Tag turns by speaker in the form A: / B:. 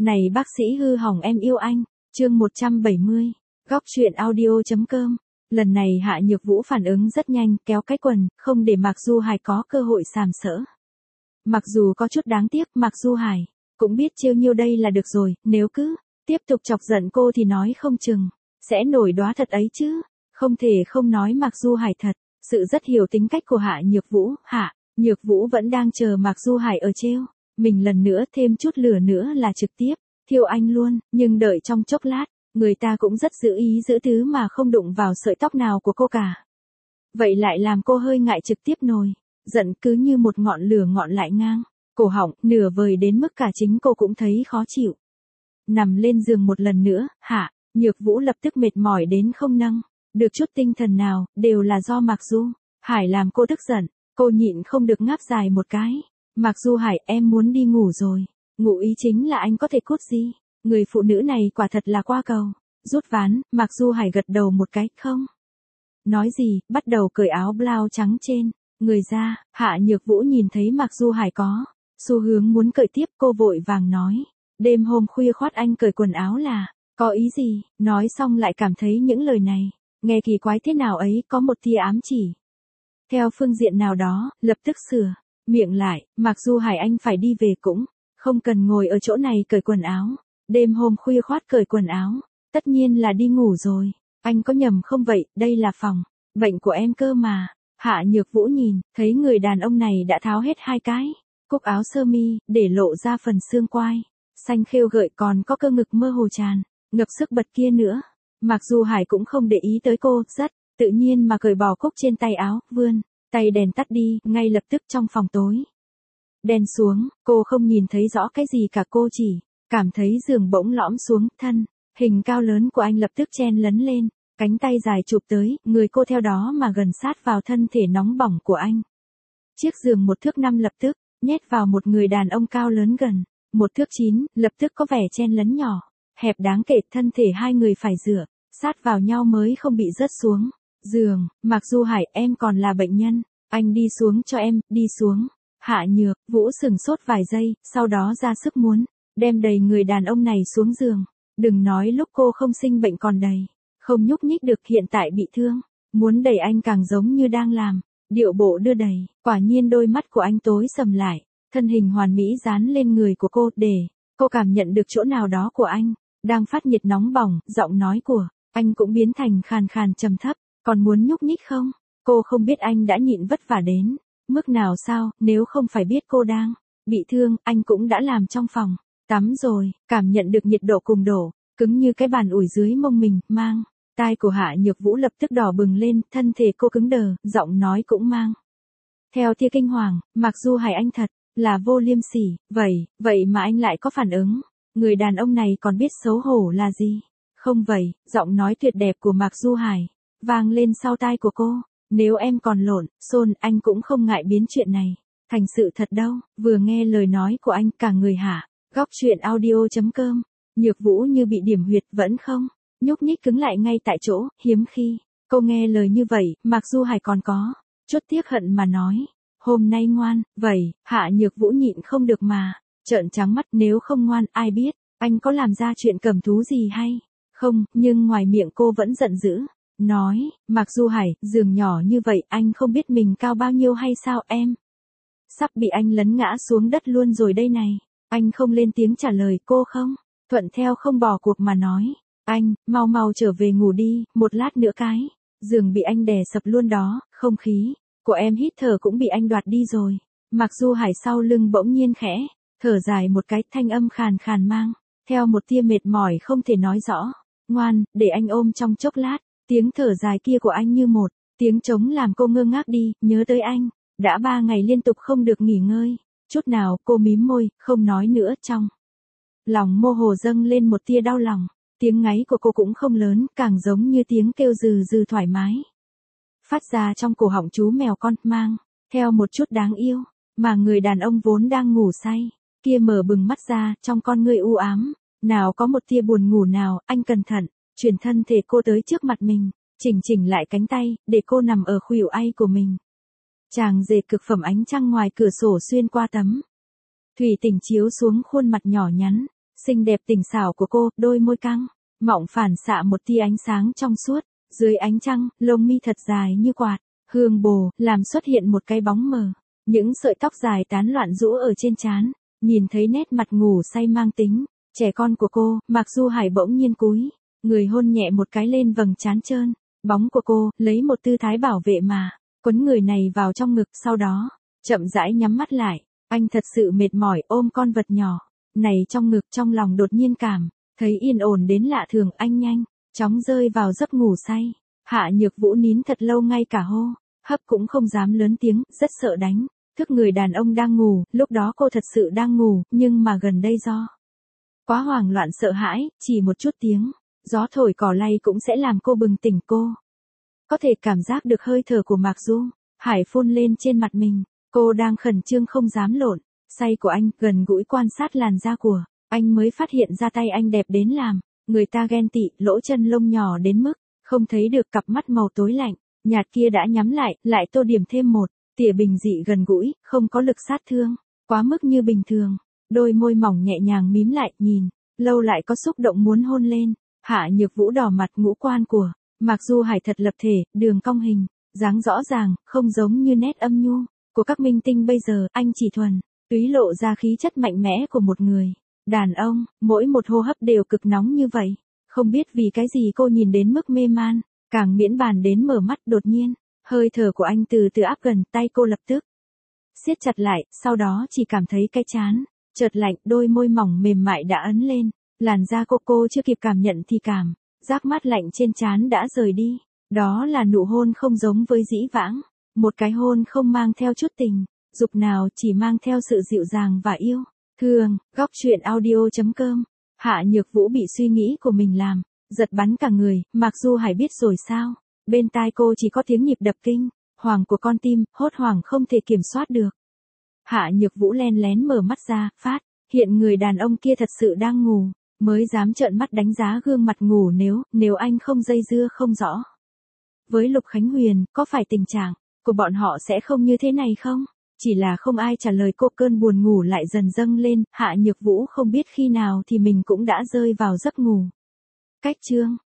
A: Này bác sĩ hư hỏng em yêu anh, chương 170, góc truyện audio.com. Lần này Hạ Nhược Vũ phản ứng rất nhanh, kéo cái quần, không để Mạc Du Hải có cơ hội sàm sỡ. Mặc dù có chút đáng tiếc, Mạc Du Hải cũng biết trêu nhiêu đây là được rồi, nếu cứ tiếp tục chọc giận cô thì nói không chừng sẽ nổi đóa thật ấy chứ. Không thể không nói Mạc Du Hải thật sự rất hiểu tính cách của Hạ Nhược Vũ. Hạ Nhược Vũ vẫn đang chờ Mạc Du Hải ở trêu mình lần nữa, thêm chút lửa nữa là trực tiếp thiêu anh luôn, nhưng đợi trong chốc lát, người ta cũng rất giữ ý giữ tứ mà không đụng vào sợi tóc nào của cô cả. Vậy lại làm cô hơi ngại trực tiếp nổi giận, cứ như một ngọn lửa ngọn lại ngang cổ họng, nửa vời đến mức cả chính cô cũng thấy khó chịu. Nằm lên giường một lần nữa, Hạ Nhược Vũ lập tức mệt mỏi đến không nâng được chút tinh thần nào, đều là do Mạc Du Hải làm cô tức giận. Cô nhịn không được ngáp dài một cái. Mạc Du Hải, em muốn đi ngủ rồi. Ngụ ý chính là anh có thể cút gì. Người phụ nữ này quả thật là qua cầu. Rút ván, Mạc Du Hải gật đầu một cái, không nói gì, bắt đầu cởi áo blau trắng trên người ra. Hạ Nhược Vũ nhìn thấy Mạc Du Hải có xu hướng muốn cởi tiếp, cô vội vàng nói, đêm hôm khuya khoắt anh cởi quần áo là có ý gì? Nói xong lại cảm thấy những lời này nghe kỳ quái thế nào ấy, có một tia ám chỉ theo phương diện nào đó, lập tức sửa miệng lại, Mạc Du Hải, anh phải đi về cũng không cần ngồi ở chỗ này cởi quần áo. Đêm hôm khuya khoắt cởi quần áo, tất nhiên là đi ngủ rồi. Anh có nhầm không vậy, đây là phòng bệnh của em cơ mà. Hạ Nhược Vũ nhìn thấy người đàn ông này đã tháo hết hai cái cúc áo sơ mi, để lộ ra phần xương quai xanh khêu gợi, còn có cơ ngực mơ hồ tràn ngập sức bật kia nữa. Mạc Du Hải cũng không để ý tới cô, rất tự nhiên mà cởi bỏ cúc trên tay áo, vươn tay đèn tắt đi, ngay lập tức trong phòng tối đen xuống, cô không nhìn thấy rõ cái gì cả, cô chỉ cảm thấy giường bỗng lõm xuống, thân hình cao lớn của anh lập tức chen lấn lên, cánh tay dài chụp tới, người cô theo đó mà gần sát vào thân thể nóng bỏng của anh. Chiếc giường 1 thước 5 lập tức nhét vào một người đàn ông cao lớn gần 1 thước 9, lập tức có vẻ chen lấn nhỏ hẹp đáng kể, thân thể hai người phải dựa sát vào nhau mới không bị rớt xuống giường. Mạc Du Hải, em còn là bệnh nhân, anh đi xuống cho em, đi xuống. Hạ Nhược Vũ sừng sốt vài giây, sau đó ra sức muốn đem đầy người đàn ông này xuống giường. Đừng nói lúc cô không sinh bệnh còn đầy không nhúc nhích được, hiện tại bị thương, muốn đẩy anh càng giống như đang làm điệu bộ đưa đẩy. Quả nhiên đôi mắt của anh tối sầm lại, thân hình hoàn mỹ dán lên người của cô, để cô cảm nhận được chỗ nào đó của anh đang phát nhiệt nóng bỏng. Giọng nói của anh cũng biến thành khàn khàn trầm thấp, còn muốn nhúc nhích không? Cô không biết anh đã nhịn vất vả đến mức nào sao, nếu không phải biết cô đang bị thương, anh cũng đã làm trong phòng tắm rồi. Cảm nhận được nhiệt độ cùng độ cứng như cái bàn ủi dưới mông mình, mang tai của Hạ Nhược Vũ lập tức đỏ bừng lên, thân thể cô cứng đờ, giọng nói cũng mang theo tia kinh hoàng. Mạc Du Hải, anh thật là vô liêm sỉ, vậy mà anh lại có phản ứng. Người đàn ông này còn biết xấu hổ là gì không vậy? Giọng nói tuyệt đẹp của Mạc Du Hải vang lên sau tai của cô. Nếu em còn lộn xộn, anh cũng không ngại biến chuyện này thành sự thật đâu. Vừa nghe lời nói của anh, cả người Hạ góc truyện audio.com Nhược Vũ như bị điểm huyệt, vẫn không nhúc nhích, cứng lại ngay tại chỗ. Hiếm khi cô nghe lời như vậy, Mạc Du Hải còn có chút tiếc hận mà nói, hôm nay ngoan. Vậy Hạ Nhược Vũ nhịn không được mà trợn trắng mắt, nếu không ngoan, ai biết anh có làm ra chuyện cầm thú gì hay không? Nhưng ngoài miệng cô vẫn giận dữ nói, Mạc Du Hải, giường nhỏ như vậy, anh không biết mình cao bao nhiêu hay sao? Em sắp bị anh lấn ngã xuống đất luôn rồi đây này. Anh không lên tiếng trả lời cô, không thuận theo không bỏ cuộc mà nói, anh mau trở về ngủ đi, một lát nữa cái giường bị anh đè sập luôn đó, không khí của em hít thở cũng bị anh đoạt đi rồi. Mạc Du Hải sau lưng bỗng nhiên khẽ thở dài một cái, thanh âm khàn khàn mang theo một tia mệt mỏi không thể nói rõ. Ngoan, để anh ôm trong chốc lát. Tiếng thở dài kia của anh như một tiếng trống làm cô ngơ ngác đi, nhớ tới anh đã 3 ngày liên tục không được nghỉ ngơi chút nào. Cô mím môi, không nói nữa, trong lòng mơ hồ dâng lên một tia đau lòng. Tiếng ngáy của cô cũng không lớn, càng giống như tiếng kêu rừ rừ thoải mái phát ra trong cổ họng chú mèo con, mang theo một chút đáng yêu. Mà người đàn ông vốn đang ngủ say kia mở bừng mắt ra, trong con ngươi u ám nào có một tia buồn ngủ nào. Anh cẩn thận chuyển thân thể cô tới trước mặt mình, chỉnh lại cánh tay để cô nằm ở khuỷu ay của mình. Chàng rể cực phẩm ánh trăng ngoài cửa sổ xuyên qua tấm thủy tinh chiếu xuống khuôn mặt nhỏ nhắn Xinh đẹp tỉnh xảo của cô, đôi môi căng, mọng phản xạ một tia ánh sáng trong suốt, dưới ánh trăng, lông mi thật dài như quạt, hương bồ, làm xuất hiện một cái bóng mờ. Những sợi tóc dài tán loạn rũ ở trên trán, nhìn thấy nét mặt ngủ say mang tính trẻ con của cô, Mạc Du Hải bỗng nhiên cúi người hôn nhẹ một cái lên vầng trán trơn, bóng của cô, lấy một tư thái bảo vệ mà, quấn người này vào trong ngực, sau đó, chậm rãi nhắm mắt lại, anh thật sự mệt mỏi ôm con vật nhỏ, này trong ngực, trong lòng đột nhiên thấy yên ổn đến lạ thường, anh nhanh chóng rơi vào giấc ngủ say. Hạ Nhược Vũ nín thật lâu, ngay cả hô hấp cũng không dám lớn tiếng, rất sợ đánh thức người đàn ông đang ngủ, lúc đó cô thật sự đang ngủ, nhưng mà gần đây do quá hoảng loạn sợ hãi, chỉ một chút tiếng gió thổi cỏ lay cũng sẽ làm cô bừng tỉnh. Cô có thể cảm giác được hơi thở của Mạc Du Hải phun lên trên mặt mình, cô đang khẩn trương không dám lộn say của anh, gần gũi quan sát làn da của anh mới phát hiện ra tay anh đẹp đến làm người ta ghen tị, lỗ chân lông nhỏ đến mức không thấy được cặp mắt màu tối lạnh nhạt kia đã nhắm lại tô điểm thêm một tỉa bình dị gần gũi, không có lực sát thương quá mức như bình thường. Đôi môi mỏng nhẹ nhàng mím lại, nhìn lâu lại có xúc động muốn hôn lên. Hạ Nhược Vũ đỏ mặt, ngũ quan của Mạc Du Hải thật lập thể, đường cong hình dáng rõ ràng, không giống như nét âm nhu của các minh tinh bây giờ, anh chỉ thuần túy lộ ra khí chất mạnh mẽ của một người đàn ông, mỗi một hô hấp đều cực nóng như vậy. Không biết vì cái gì cô nhìn đến mức mê man, càng miễn bàn đến mở mắt. Đột nhiên, hơi thở của anh từ từ áp gần, tay cô lập tức siết chặt lại, sau đó chỉ cảm thấy cái trán chợt lạnh, đôi môi mỏng mềm mại đã ấn lên làn da cô chưa kịp cảm nhận thì cảm giác mát lạnh trên trán đã rời đi. Đó là nụ hôn không giống với dĩ vãng, một cái hôn không mang theo chút tình dục nào, chỉ mang theo sự dịu dàng và yêu thương. Góc truyện audio.com. Hạ Nhược Vũ bị suy nghĩ của mình làm giật bắn cả người. Mạc Du Hải biết rồi sao? Bên tai cô chỉ có tiếng nhịp đập kinh hoàng của con tim, hốt hoảng không thể kiểm soát được. Hạ Nhược Vũ len lén mở mắt ra, phát hiện người đàn ông kia thật sự đang ngủ, mới dám trợn mắt đánh giá gương mặt ngủ. Nếu anh không dây dưa không rõ với Lục Khánh Huyền, có phải tình trạng của bọn họ sẽ không như thế này không? Chỉ là không ai trả lời cô, cơn buồn ngủ lại dần dâng lên. Hạ Nhược Vũ không biết khi nào thì mình cũng đã rơi vào giấc ngủ. Cách chương